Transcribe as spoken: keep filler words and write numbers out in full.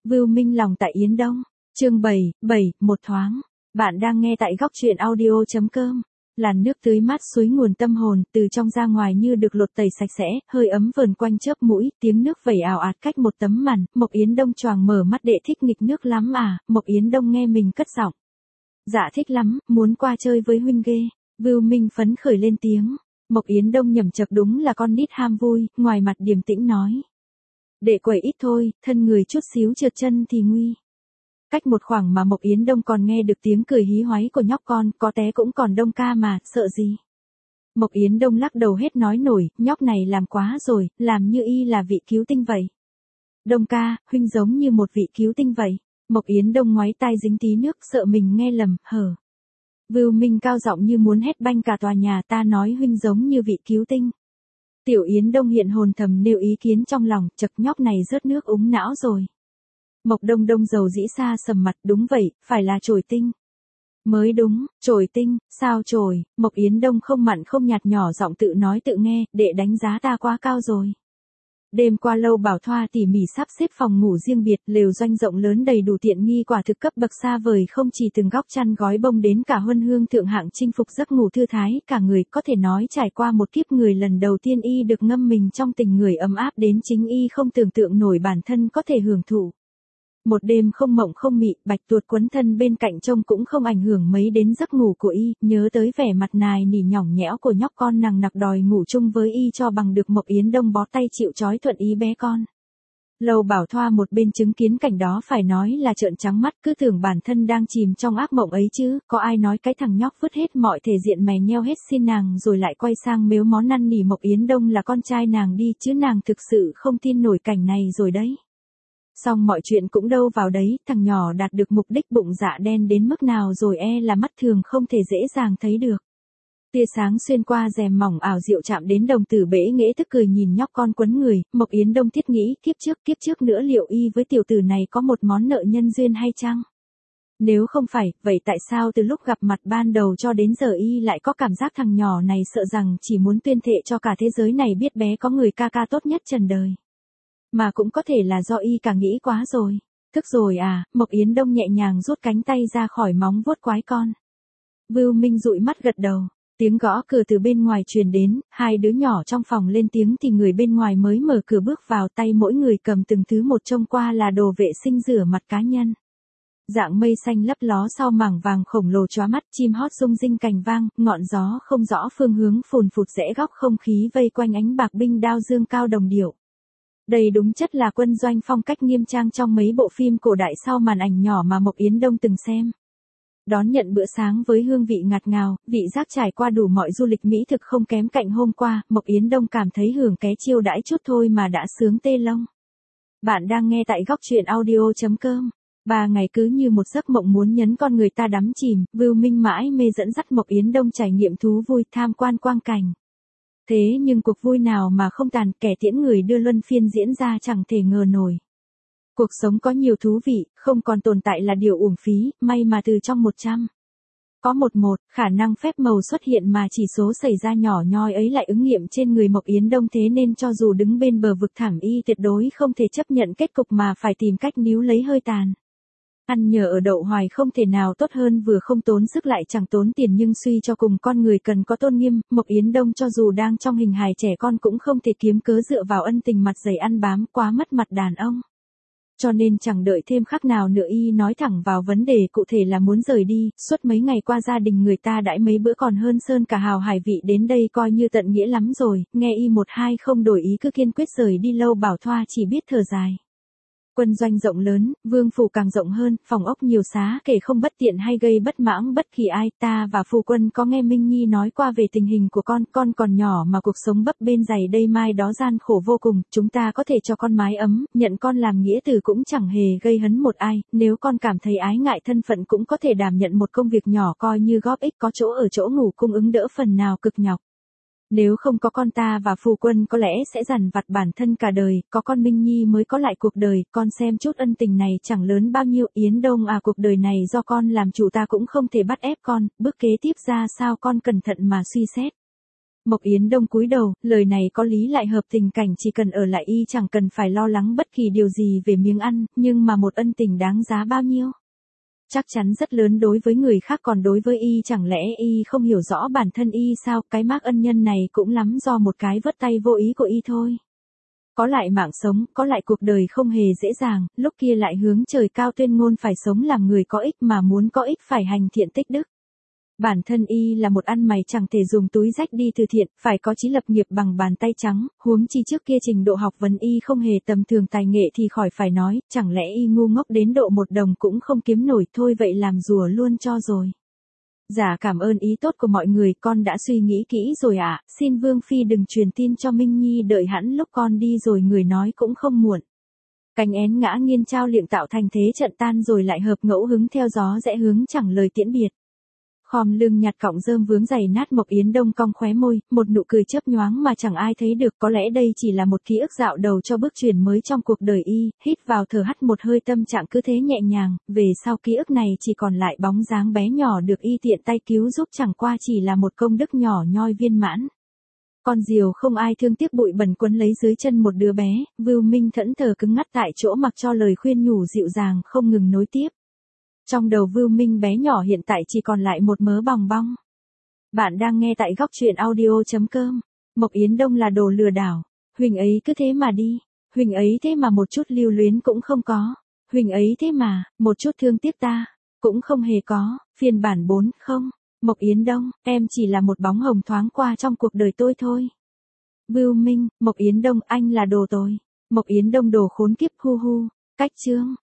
Vưu Minh lòng tại Yến Đông. Chương bảy, bảy, một thoáng. Bạn đang nghe tại góc truyện audio chấm com. Làn nước tưới mát suối nguồn tâm hồn, từ trong ra ngoài như được lột tẩy sạch sẽ, hơi ấm vờn quanh chớp mũi, tiếng nước vẩy ào ạt cách một tấm màn. Mộc Yến Đông choàng mở mắt, đệ thích nghịch nước lắm à? Mộc Yến Đông nghe mình cất giọng. Dạ thích lắm, muốn qua chơi với huynh ghê. Vưu Minh phấn khởi lên tiếng. Mộc Yến Đông nhẩm chập đúng là con nít ham vui, ngoài mặt điềm tĩnh nói. Đệ quẩy ít thôi, thân người chút xíu trượt chân thì nguy. Cách một khoảng mà Mộc Yến Đông còn nghe được tiếng cười hí hoáy của nhóc con, có té cũng còn Đông ca mà, sợ gì. Mộc Yến Đông lắc đầu hết nói nổi, nhóc này làm quá rồi, làm như y là vị cứu tinh vậy. Đông ca, huynh giống như một vị cứu tinh vậy. Mộc Yến Đông ngoái tai dính tí nước, sợ mình nghe lầm, hở. Vưu Minh cao giọng như muốn hét banh cả tòa nhà, ta nói huynh giống như vị cứu tinh. Tiểu Yến Đông hiện hồn thầm nêu ý kiến trong lòng, chật nhóc này rớt nước úng não rồi. Mộc Đông Đông dầu dĩ xa sầm mặt, đúng vậy, phải là chổi tinh. Mới đúng, chổi tinh, sao chổi? Mộc Yến Đông không mặn không nhạt nhỏ giọng tự nói tự nghe, đệ đánh giá ta quá cao rồi. Đêm qua Lâu Bảo Thoa tỉ mỉ sắp xếp phòng ngủ riêng biệt, lều doanh rộng lớn đầy đủ tiện nghi, quả thực cấp bậc xa vời, không chỉ từng góc chăn gói bông đến cả huân hương thượng hạng chinh phục giấc ngủ thư thái, cả người có thể nói trải qua một kiếp người lần đầu tiên y được ngâm mình trong tình người ấm áp đến chính y không tưởng tượng nổi bản thân có thể hưởng thụ. Một đêm không mộng không mị, bạch tuột quấn thân bên cạnh trông cũng không ảnh hưởng mấy đến giấc ngủ của y, nhớ tới vẻ mặt nài nỉ nhỏng nhẽo của nhóc con nằng nặc đòi ngủ chung với y cho bằng được Mộc Yến Đông bó tay chịu trói thuận ý bé con. Lâu Bảo Thoa một bên chứng kiến cảnh đó phải nói là trợn trắng mắt, cứ tưởng bản thân đang chìm trong ác mộng ấy chứ, có ai nói cái thằng nhóc vứt hết mọi thể diện mè nheo hết xin nàng rồi lại quay sang mếu mó năn nỉ Mộc Yến Đông là con trai nàng đi, chứ nàng thực sự không tin nổi cảnh này rồi đấy. Xong mọi chuyện cũng đâu vào đấy, thằng nhỏ đạt được mục đích bụng dạ đen đến mức nào rồi e là mắt thường không thể dễ dàng thấy được. Tia sáng xuyên qua rèm mỏng ảo diệu chạm đến đồng tử bể nghễ tức cười nhìn nhóc con quấn người, Mộc Yến Đông thiết nghĩ kiếp trước kiếp trước nữa liệu y với tiểu tử này có một món nợ nhân duyên hay chăng? Nếu không phải, vậy tại sao từ lúc gặp mặt ban đầu cho đến giờ y lại có cảm giác thằng nhỏ này sợ rằng chỉ muốn tuyên thệ cho cả thế giới này biết bé có người ca ca tốt nhất trần đời? Mà cũng có thể là do y cả nghĩ quá rồi. Thức rồi à? Mộc Yến Đông nhẹ nhàng rút cánh tay ra khỏi móng vuốt quái con. Vưu Minh dụi mắt gật đầu. Tiếng gõ cửa từ bên ngoài truyền đến, hai đứa nhỏ trong phòng lên tiếng thì người bên ngoài mới mở cửa bước vào, tay mỗi người cầm từng thứ một, trông qua là đồ vệ sinh rửa mặt cá nhân. Dạng mây xanh lấp ló sau mảng vàng khổng lồ chóa mắt, chim hót rung rinh cành vang, ngọn gió không rõ phương hướng phùn phụt rẽ góc không khí vây quanh ánh bạc binh đao dương cao đồng điệu. Đây đúng chất là quân doanh phong cách nghiêm trang trong mấy bộ phim cổ đại sau màn ảnh nhỏ mà Mộc Yến Đông từng xem. Đón nhận bữa sáng với hương vị ngạt ngào, vị giác trải qua đủ mọi du lịch mỹ thực không kém cạnh hôm qua, Mộc Yến Đông cảm thấy hưởng ké chiêu đãi chút thôi mà đã sướng tê lông. Bạn đang nghe tại góc truyện audio chấm com. Ba ngày cứ như một giấc mộng muốn nhấn con người ta đắm chìm, Vưu Minh mãi mê dẫn dắt Mộc Yến Đông trải nghiệm thú vui, tham quan quang cảnh. Thế nhưng cuộc vui nào mà không tàn, kẻ tiễn người đưa luân phiên diễn ra chẳng thể ngờ nổi. Cuộc sống có nhiều thú vị, không còn tồn tại là điều uổng phí, may mà từ trong một trăm. Có một một, khả năng phép màu xuất hiện mà chỉ số xảy ra nhỏ nhoi ấy lại ứng nghiệm trên người Mộc Yến Đông, thế nên cho dù đứng bên bờ vực thảm y tuyệt đối không thể chấp nhận kết cục mà phải tìm cách níu lấy hơi tàn. Ăn nhờ ở đậu hoài không thể nào tốt hơn, vừa không tốn sức lại chẳng tốn tiền, nhưng suy cho cùng con người cần có tôn nghiêm, Mộc Yến Đông cho dù đang trong hình hài trẻ con cũng không thể kiếm cớ dựa vào ân tình mặt dày ăn bám, quá mất mặt đàn ông. Cho nên chẳng đợi thêm khắc nào nữa y nói thẳng vào vấn đề, cụ thể là muốn rời đi, suốt mấy ngày qua gia đình người ta đãi mấy bữa còn hơn sơn cả hào hải vị, đến đây coi như tận nghĩa lắm rồi, nghe y một hai không đổi ý cứ kiên quyết rời đi, Lâu Bảo Thoa chỉ biết thở dài. Quân doanh rộng lớn, vương phủ càng rộng hơn, phòng ốc nhiều xá kể không bất tiện hay gây bất mãng bất kỳ ai, ta và phu quân có nghe Minh Nhi nói qua về tình hình của con, con còn nhỏ mà cuộc sống bấp bênh dày đây mai đó gian khổ vô cùng, chúng ta có thể cho con mái ấm, nhận con làm nghĩa tử cũng chẳng hề gây hấn một ai, nếu con cảm thấy ái ngại thân phận cũng có thể đảm nhận một công việc nhỏ coi như góp ích, có chỗ ở chỗ ngủ cung ứng đỡ phần nào cực nhọc. Nếu không có con ta và phu quân có lẽ sẽ dằn vặt bản thân cả đời, có con Minh Nhi mới có lại cuộc đời, con xem chút ân tình này chẳng lớn bao nhiêu. Yến Đông à, cuộc đời này do con làm chủ, ta cũng không thể bắt ép con, bước kế tiếp ra sao con cẩn thận mà suy xét. Mộc Yến Đông cúi đầu, lời này có lý lại hợp tình cảnh, chỉ cần ở lại y chẳng cần phải lo lắng bất kỳ điều gì về miếng ăn, nhưng mà một ân tình đáng giá bao nhiêu? Chắc chắn rất lớn đối với người khác, còn đối với y chẳng lẽ y không hiểu rõ bản thân y sao? Cái mác ân nhân này cũng lắm do một cái vất tay vô ý của y thôi. Có lại mạng sống, có lại cuộc đời không hề dễ dàng, lúc kia lại hướng trời cao tuyên ngôn phải sống làm người có ích, mà muốn có ích phải hành thiện tích đức. Bản thân y là một ăn mày chẳng thể dùng túi rách đi từ thiện, phải có chí lập nghiệp bằng bàn tay trắng, huống chi trước kia trình độ học vấn y không hề tầm thường, tài nghệ thì khỏi phải nói, chẳng lẽ y ngu ngốc đến độ một đồng cũng không kiếm nổi? Thôi vậy làm rùa luôn cho rồi. Dạ cảm ơn ý tốt của mọi người, con đã suy nghĩ kỹ rồi ạ, à. Xin Vương Phi đừng truyền tin cho Minh Nhi, đợi hẵn lúc con đi rồi người nói cũng không muộn. Cánh én ngã nghiêng trao liệng tạo thành thế trận tan rồi lại hợp, ngẫu hứng theo gió rẽ hướng chẳng lời tiễn biệt. Khom lưng nhặt cọng rơm vướng giày nát, Mộc Yến Đông cong khóe môi, một nụ cười chớp nhoáng mà chẳng ai thấy được, có lẽ đây chỉ là một ký ức dạo đầu cho bước chuyển mới trong cuộc đời y, hít vào thở hắt một hơi, tâm trạng cứ thế nhẹ nhàng, về sau ký ức này chỉ còn lại bóng dáng bé nhỏ được y tiện tay cứu giúp, chẳng qua chỉ là một công đức nhỏ nhoi viên mãn. Con diều không ai thương tiếc bụi bẩn quấn lấy dưới chân một đứa bé, Vưu Minh thẫn thờ cứng ngắt tại chỗ mặc cho lời khuyên nhủ dịu dàng không ngừng nối tiếp. Trong đầu Vưu Minh bé nhỏ hiện tại chỉ còn lại một mớ bòng bong. Bạn đang nghe tại góc truyện audio chấm com. Mộc Yến Đông là đồ lừa đảo. Huỳnh ấy cứ thế mà đi. Huỳnh ấy thế mà một chút lưu luyến cũng không có. Huỳnh ấy thế mà, một chút thương tiếc ta, cũng không hề có. Phiên bản bốn, không. Mộc Yến Đông, em chỉ là một bóng hồng thoáng qua trong cuộc đời tôi thôi. Vưu Minh, Mộc Yến Đông, anh là đồ tồi. Mộc Yến Đông đồ khốn kiếp, hu hu. Cách chương.